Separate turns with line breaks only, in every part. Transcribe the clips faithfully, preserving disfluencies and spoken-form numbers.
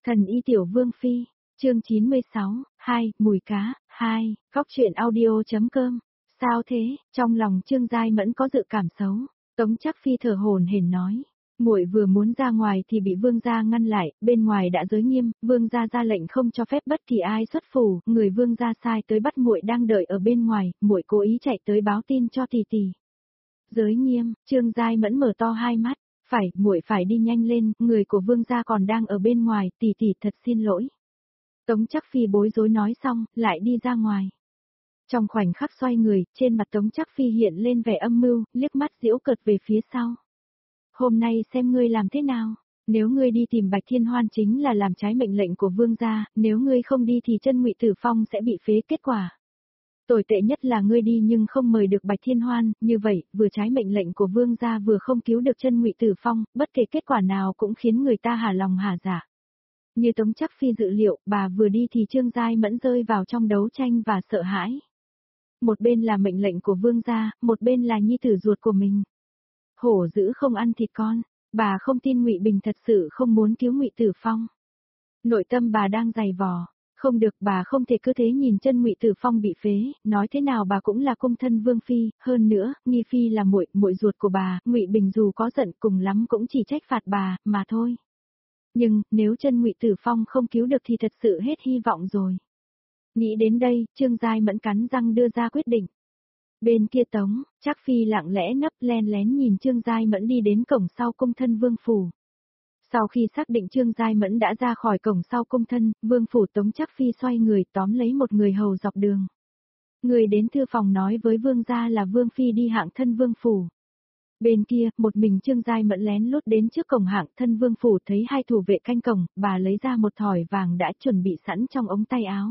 Thần y tiểu vương phi, chương chín mươi sáu, hai, mùi cá, hai, góc truyện audio.com. Sao thế? Trong lòng Trương Giai Mẫn có dự cảm xấu. Tống Trác Phi thở hổn hển nói, muội vừa muốn ra ngoài thì bị vương gia ngăn lại, bên ngoài đã giới nghiêm, vương gia ra lệnh không cho phép bất kỳ ai xuất phủ, người vương gia sai tới bắt muội đang đợi ở bên ngoài, muội cố ý chạy tới báo tin cho tỷ tỷ. Giới nghiêm, Trương Giai Mẫn mở to hai mắt, phải, muội phải đi nhanh lên, người của vương gia còn đang ở bên ngoài, tỷ tỷ thật xin lỗi. Tống Trác Phi bối rối nói xong, lại đi ra ngoài. Trong khoảnh khắc xoay người, trên mặt Tống Trác Phi hiện lên vẻ âm mưu, liếc mắt giễu cợt về phía sau. Hôm nay xem ngươi làm thế nào, nếu ngươi đi tìm Bạch Thiên Hoan chính là làm trái mệnh lệnh của vương gia, nếu ngươi không đi thì chân Ngụy Tử Phong sẽ bị phế kết quả. Tồi tệ nhất là ngươi đi nhưng không mời được Bạch Thiên Hoan, như vậy, vừa trái mệnh lệnh của vương gia vừa không cứu được chân Ngụy Tử Phong, bất kể kết quả nào cũng khiến người ta hả lòng hả dạ. Như Tống Trác Phi dự liệu, bà vừa đi thì Trương Giai Mẫn rơi vào trong đấu tranh và sợ hãi. Một bên là mệnh lệnh của vương gia, một bên là nhi tử ruột của mình. Hổ dữ không ăn thịt con, bà không tin Ngụy Bình thật sự không muốn cứu Ngụy Tử Phong. Nội tâm bà đang dày vò, không được, bà không thể cứ thế nhìn chân Ngụy Tử Phong bị phế, nói thế nào bà cũng là cung thân vương phi, hơn nữa, Nghi phi là muội, muội ruột của bà, Ngụy Bình dù có giận cùng lắm cũng chỉ trách phạt bà, mà thôi. Nhưng, nếu chân Ngụy Tử Phong không cứu được thì thật sự hết hy vọng rồi. Nghĩ đến đây, Trương Giai Mẫn cắn răng đưa ra quyết định. Bên kia Tống, Trác Phi lặng lẽ nấp len lén nhìn Trương Giai Mẫn đi đến cổng sau cung thân vương phủ. Sau khi xác định Trương Giai Mẫn đã ra khỏi cổng sau cung thân, vương phủ Tống Trác Phi xoay người tóm lấy một người hầu dọc đường. Người đến thư phòng nói với vương gia là vương phi đi hạng thân vương phủ. Bên kia, một mình Trương Giai Mẫn lén lút đến trước cổng hạng thân vương phủ thấy hai thủ vệ canh cổng, bà lấy ra một thỏi vàng đã chuẩn bị sẵn trong ống tay áo.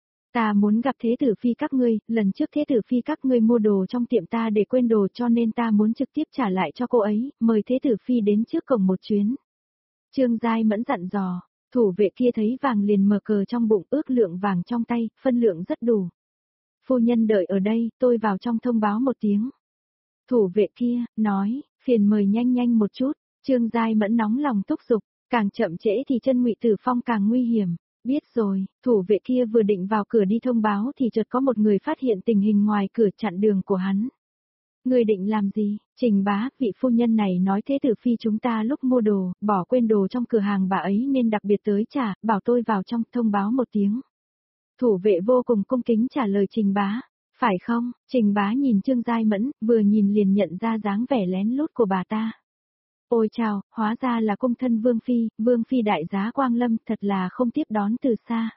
Ta muốn gặp thế tử phi các ngươi, lần trước thế tử phi các ngươi mua đồ trong tiệm ta để quên đồ cho nên ta muốn trực tiếp trả lại cho cô ấy, mời thế tử phi đến trước cổng một chuyến. Trương Giai Mẫn dặn dò, thủ vệ kia thấy vàng liền mở cờ trong bụng, ước lượng vàng trong tay, phân lượng rất đủ. Phu nhân đợi ở đây, tôi vào trong thông báo một tiếng. Thủ vệ kia, nói, phiền mời nhanh nhanh một chút, Trương Giai Mẫn nóng lòng thúc giục, càng chậm trễ thì chân Ngụy Tử Phong càng nguy hiểm. Biết rồi, thủ vệ kia vừa định vào cửa đi thông báo thì chợt có một người phát hiện tình hình ngoài cửa chặn đường của hắn. Người định làm gì? Trình bá, vị phu nhân này nói thế tử phi chúng ta lúc mua đồ, bỏ quên đồ trong cửa hàng bà ấy nên đặc biệt tới trả, bảo tôi vào trong thông báo một tiếng. Thủ vệ vô cùng cung kính trả lời Trình bá. Phải không? Trình bá nhìn Trương Giai Mẫn, vừa nhìn liền nhận ra dáng vẻ lén lút của bà ta. Ôi chào, hóa ra là cung thân vương phi, vương phi đại giá Quang Lâm, thật là không tiếp đón từ xa.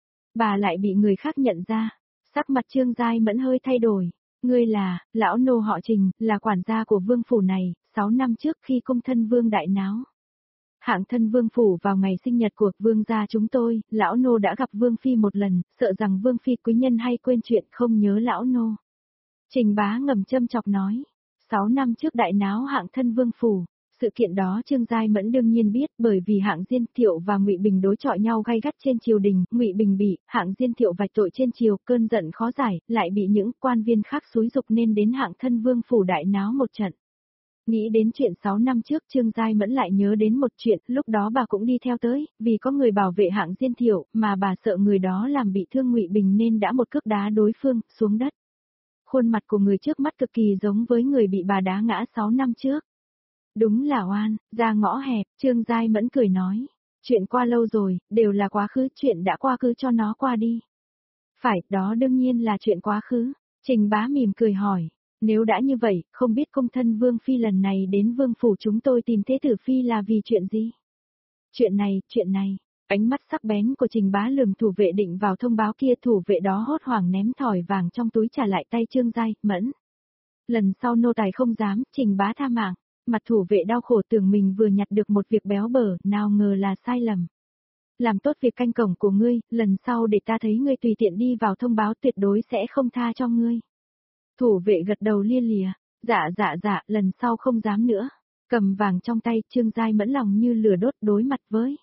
Bà lại bị người khác nhận ra, sắc mặt Trương Giai Mẫn hơi thay đổi. Ngươi là, lão nô họ Trình, là quản gia của vương phủ này, sáu năm trước khi cung thân vương đại náo. Hạng thân vương phủ vào ngày sinh nhật của vương gia chúng tôi, lão nô đã gặp vương phi một lần, sợ rằng vương phi quý nhân hay quên chuyện không nhớ lão nô. Trình bá ngầm châm chọc nói, sáu năm trước đại náo hạng thân vương phủ. Sự kiện đó Trương Giai Mẫn đương nhiên biết, bởi vì Hạng Diên Thiệu và Ngụy Bình đối chọi nhau gay gắt trên triều đình, Ngụy Bình bị Hạng Diên Thiệu vạch tội trên triều, cơn giận khó giải, lại bị những quan viên khác xúi giục nên đến Hạng thân vương phủ đại náo một trận. Nghĩ đến chuyện sáu năm trước Trương Giai Mẫn lại nhớ đến một chuyện, lúc đó bà cũng đi theo tới, vì có người bảo vệ Hạng Diên Thiệu, mà bà sợ người đó làm bị thương Ngụy Bình nên đã một cước đá đối phương xuống đất. Khuôn mặt của người trước mắt cực kỳ giống với người bị bà đá ngã sáu năm trước. Đúng là oan, ra ngõ hẹp, Trương Giai Mẫn cười nói. Chuyện qua lâu rồi, đều là quá khứ, chuyện đã qua cứ cho nó qua đi. Phải, đó đương nhiên là chuyện quá khứ. Trình bá mỉm cười hỏi, nếu đã như vậy, không biết cung thân vương phi lần này đến vương phủ chúng tôi tìm thế tử phi là vì chuyện gì? Chuyện này, chuyện này, ánh mắt sắc bén của Trình bá lườm thủ vệ định vào thông báo kia, thủ vệ đó hốt hoảng ném thỏi vàng trong túi trả lại tay Trương Giai Mẫn. Lần sau nô tài không dám, Trình bá tha mạng. Mặt thủ vệ đau khổ tưởng mình vừa nhặt được một việc béo bở, nào ngờ là sai lầm. Làm tốt việc canh cổng của ngươi, lần sau để ta thấy ngươi tùy tiện đi vào thông báo tuyệt đối sẽ không tha cho ngươi. Thủ vệ gật đầu lia lìa, dạ dạ dạ, lần sau không dám nữa. Cầm vàng trong tay, Trương Giai Mẫn lòng như lửa đốt đối mặt với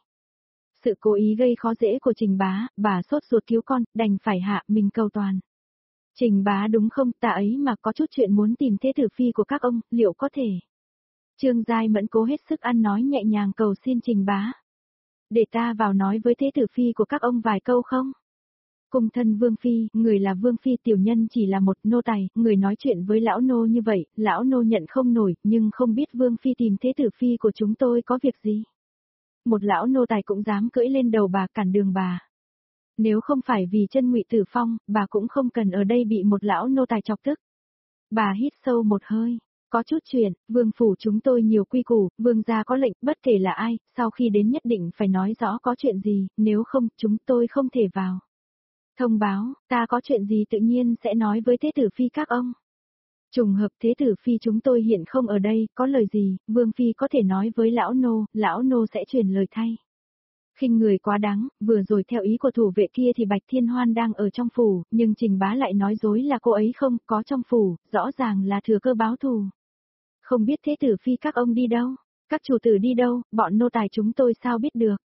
sự cố ý gây khó dễ của Trình bá, bà sốt ruột cứu con, đành phải hạ mình cầu toàn. Trình bá đúng không, ta ấy mà có chút chuyện muốn tìm thế tử phi của các ông, liệu có thể? Trương Giai Mẫn cố hết sức ăn nói nhẹ nhàng cầu xin Trình bá. Để ta vào nói với thế tử phi của các ông vài câu không? Cung thân Vương Phi, người là Vương Phi tiểu nhân chỉ là một nô tài, người nói chuyện với lão nô như vậy, lão nô nhận không nổi, nhưng không biết Vương Phi tìm thế tử Phi của chúng tôi có việc gì. Một lão nô tài cũng dám cưỡi lên đầu bà cản đường bà. Nếu không phải vì chân Ngụy Tử Phong, bà cũng không cần ở đây bị một lão nô tài chọc tức. Bà hít sâu một hơi. Có chút chuyện, vương phủ chúng tôi nhiều quy củ, vương gia có lệnh, bất kể là ai, sau khi đến nhất định phải nói rõ có chuyện gì, nếu không, chúng tôi không thể vào. Thông báo, ta có chuyện gì tự nhiên sẽ nói với thế tử phi các ông. Trùng hợp thế tử phi chúng tôi hiện không ở đây, có lời gì, vương phi có thể nói với lão nô, lão nô sẽ truyền lời thay. Khinh người quá đáng, vừa rồi theo ý của thủ vệ kia thì Bạch Thiên Hoan đang ở trong phủ, nhưng Trình Bá lại nói dối là cô ấy không có trong phủ, rõ ràng là thừa cơ báo thù. Không biết thế tử phi các ông đi đâu, các chủ tử đi đâu, bọn nô tài chúng tôi sao biết được.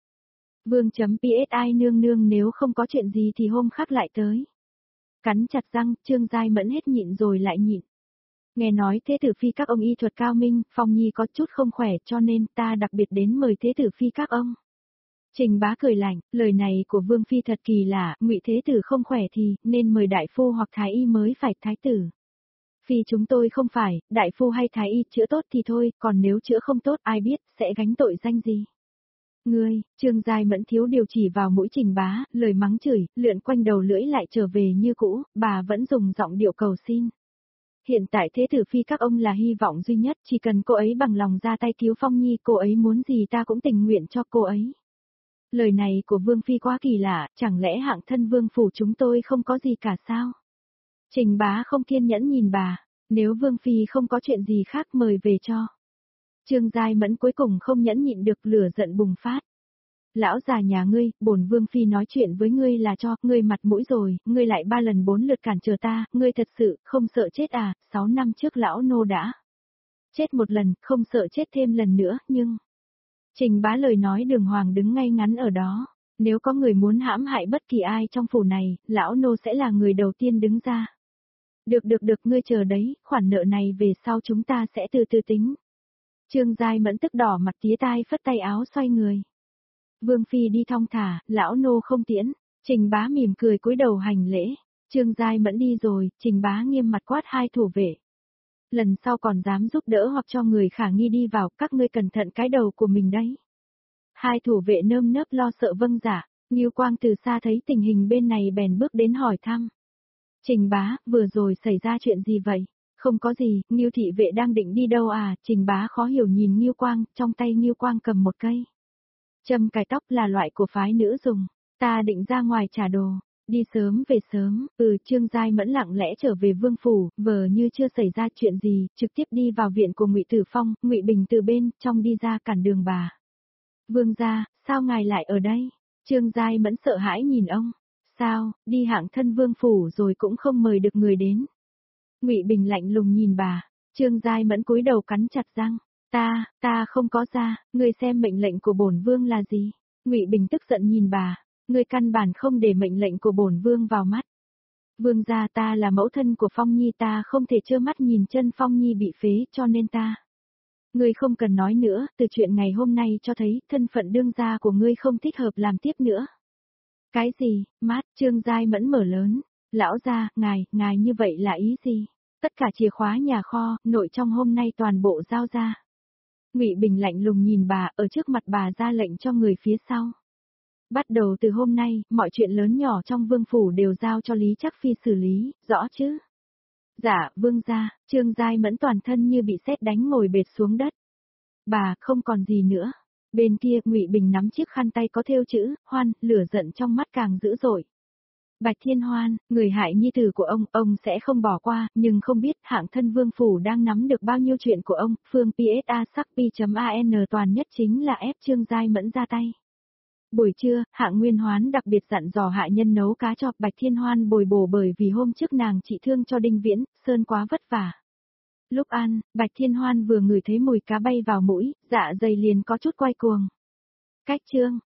Vương.psi nương nương nếu không có chuyện gì thì hôm khác lại tới. Cắn chặt răng, Trương Giai Mẫn hết nhịn rồi lại nhịn. Nghe nói thế tử phi các ông y thuật cao minh, Phong Nhi có chút không khỏe cho nên ta đặc biệt đến mời thế tử phi các ông. Trình Bá cười lạnh, lời này của Vương Phi thật kỳ lạ, Ngụy thế tử không khỏe thì nên mời đại phu hoặc thái y mới phải thái tử. Phi chúng tôi không phải, đại phu hay thái y chữa tốt thì thôi, còn nếu chữa không tốt ai biết sẽ gánh tội danh gì. Ngươi, Trương Giai Mẫn thiếu điều chỉ vào mũi Trình Bá, lời mắng chửi, lượn quanh đầu lưỡi lại trở về như cũ, bà vẫn dùng giọng điệu cầu xin. Hiện tại thế tử phi các ông là hy vọng duy nhất, chỉ cần cô ấy bằng lòng ra tay cứu Phong Nhi, cô ấy muốn gì ta cũng tình nguyện cho cô ấy. Lời này của Vương Phi quá kỳ lạ, chẳng lẽ hạng thân Vương phủ chúng tôi không có gì cả sao? Trình Bá không kiên nhẫn nhìn bà, nếu Vương Phi không có chuyện gì khác mời về cho. Trương Giai Mẫn cuối cùng không nhẫn nhịn được lửa giận bùng phát. Lão già nhà ngươi, bổn Vương Phi nói chuyện với ngươi là cho, ngươi mặt mũi rồi, ngươi lại ba lần bốn lượt cản trở ta, ngươi thật sự, không sợ chết à, sáu năm trước lão nô đã. Chết một lần, không sợ chết thêm lần nữa, nhưng... Trình Bá lời nói đường hoàng đứng ngay ngắn ở đó, nếu có người muốn hãm hại bất kỳ ai trong phủ này, lão nô sẽ là người đầu tiên đứng ra. Được được được ngươi chờ đấy, khoản nợ này về sau chúng ta sẽ từ từ tính. Trương Giai Mẫn tức đỏ mặt tía tai phất tay áo xoay người. Vương Phi đi thong thả, lão nô không tiễn, Trình Bá mỉm cười cúi đầu hành lễ. Trương Giai Mẫn đi rồi, Trình Bá nghiêm mặt quát hai thủ vệ. Lần sau còn dám giúp đỡ hoặc cho người khả nghi đi vào, các ngươi cẩn thận cái đầu của mình đấy. Hai thủ vệ nơm nớp lo sợ vâng giả, Ngưu Quang từ xa thấy tình hình bên này bèn bước đến hỏi thăm. Trình Bá, vừa rồi xảy ra chuyện gì vậy? Không có gì, Ngưu thị vệ đang định đi đâu à? Trình Bá khó hiểu nhìn Ngưu Quang, trong tay Ngưu Quang cầm một cây châm cài tóc là loại của phái nữ dùng, ta định ra ngoài trả đồ. Đi sớm về sớm, ừ Trương Giai Mẫn lặng lẽ trở về vương phủ, vờ như chưa xảy ra chuyện gì, trực tiếp đi vào viện của Ngụy Tử Phong, Ngụy Bình từ bên, trong đi ra cản đường bà. Vương gia, sao ngài lại ở đây? Trương Giai Mẫn sợ hãi nhìn ông. Sao, đi hạng thân vương phủ rồi cũng không mời được người đến. Ngụy Bình lạnh lùng nhìn bà, Trương Giai Mẫn cúi đầu cắn chặt răng. Ta, ta không có ra, ngươi xem mệnh lệnh của bổn vương là gì? Ngụy Bình tức giận nhìn bà. Ngươi căn bản không để mệnh lệnh của bổn vương vào mắt. Vương gia ta là mẫu thân của Phong Nhi ta không thể trơ mắt nhìn chân Phong Nhi bị phế cho nên ta. Ngươi không cần nói nữa, từ chuyện ngày hôm nay cho thấy thân phận đương gia của ngươi không thích hợp làm tiếp nữa. Cái gì, mát, Trương Giai Mẫn mở lớn, lão gia, ngài, ngài như vậy là ý gì? Tất cả chìa khóa nhà kho, nội trong hôm nay toàn bộ giao ra. Ngụy Bình lạnh lùng nhìn bà, ở trước mặt bà ra lệnh cho người phía sau. Bắt đầu từ hôm nay, mọi chuyện lớn nhỏ trong vương phủ đều giao cho Lý Trắc Phi xử lý, rõ chứ? Dạ, vương gia, Trương Giai Mẫn toàn thân như bị sét đánh ngồi bệt xuống đất. Bà, không còn gì nữa. Bên kia, Ngụy Bình nắm chiếc khăn tay có thêu chữ, Hoan, lửa giận trong mắt càng dữ dội. Bạch Thiên Hoan, người hại nhi tử của ông, ông sẽ không bỏ qua, nhưng không biết hạng thân vương phủ đang nắm được bao nhiêu chuyện của ông, phương pê ét a sắc pi.an toàn nhất chính là ép Trương Giai Mẫn ra tay. Buổi trưa, Hạng Nguyên Hoán đặc biệt dặn dò hạ nhân nấu cá cho Bạch Thiên Hoan bồi bổ bởi vì hôm trước nàng trị thương cho Đinh Viễn, Sơn quá vất vả. Lúc ăn, Bạch Thiên Hoan vừa ngửi thấy mùi cá bay vào mũi, dạ dày liền có chút quay cuồng. Cách chương,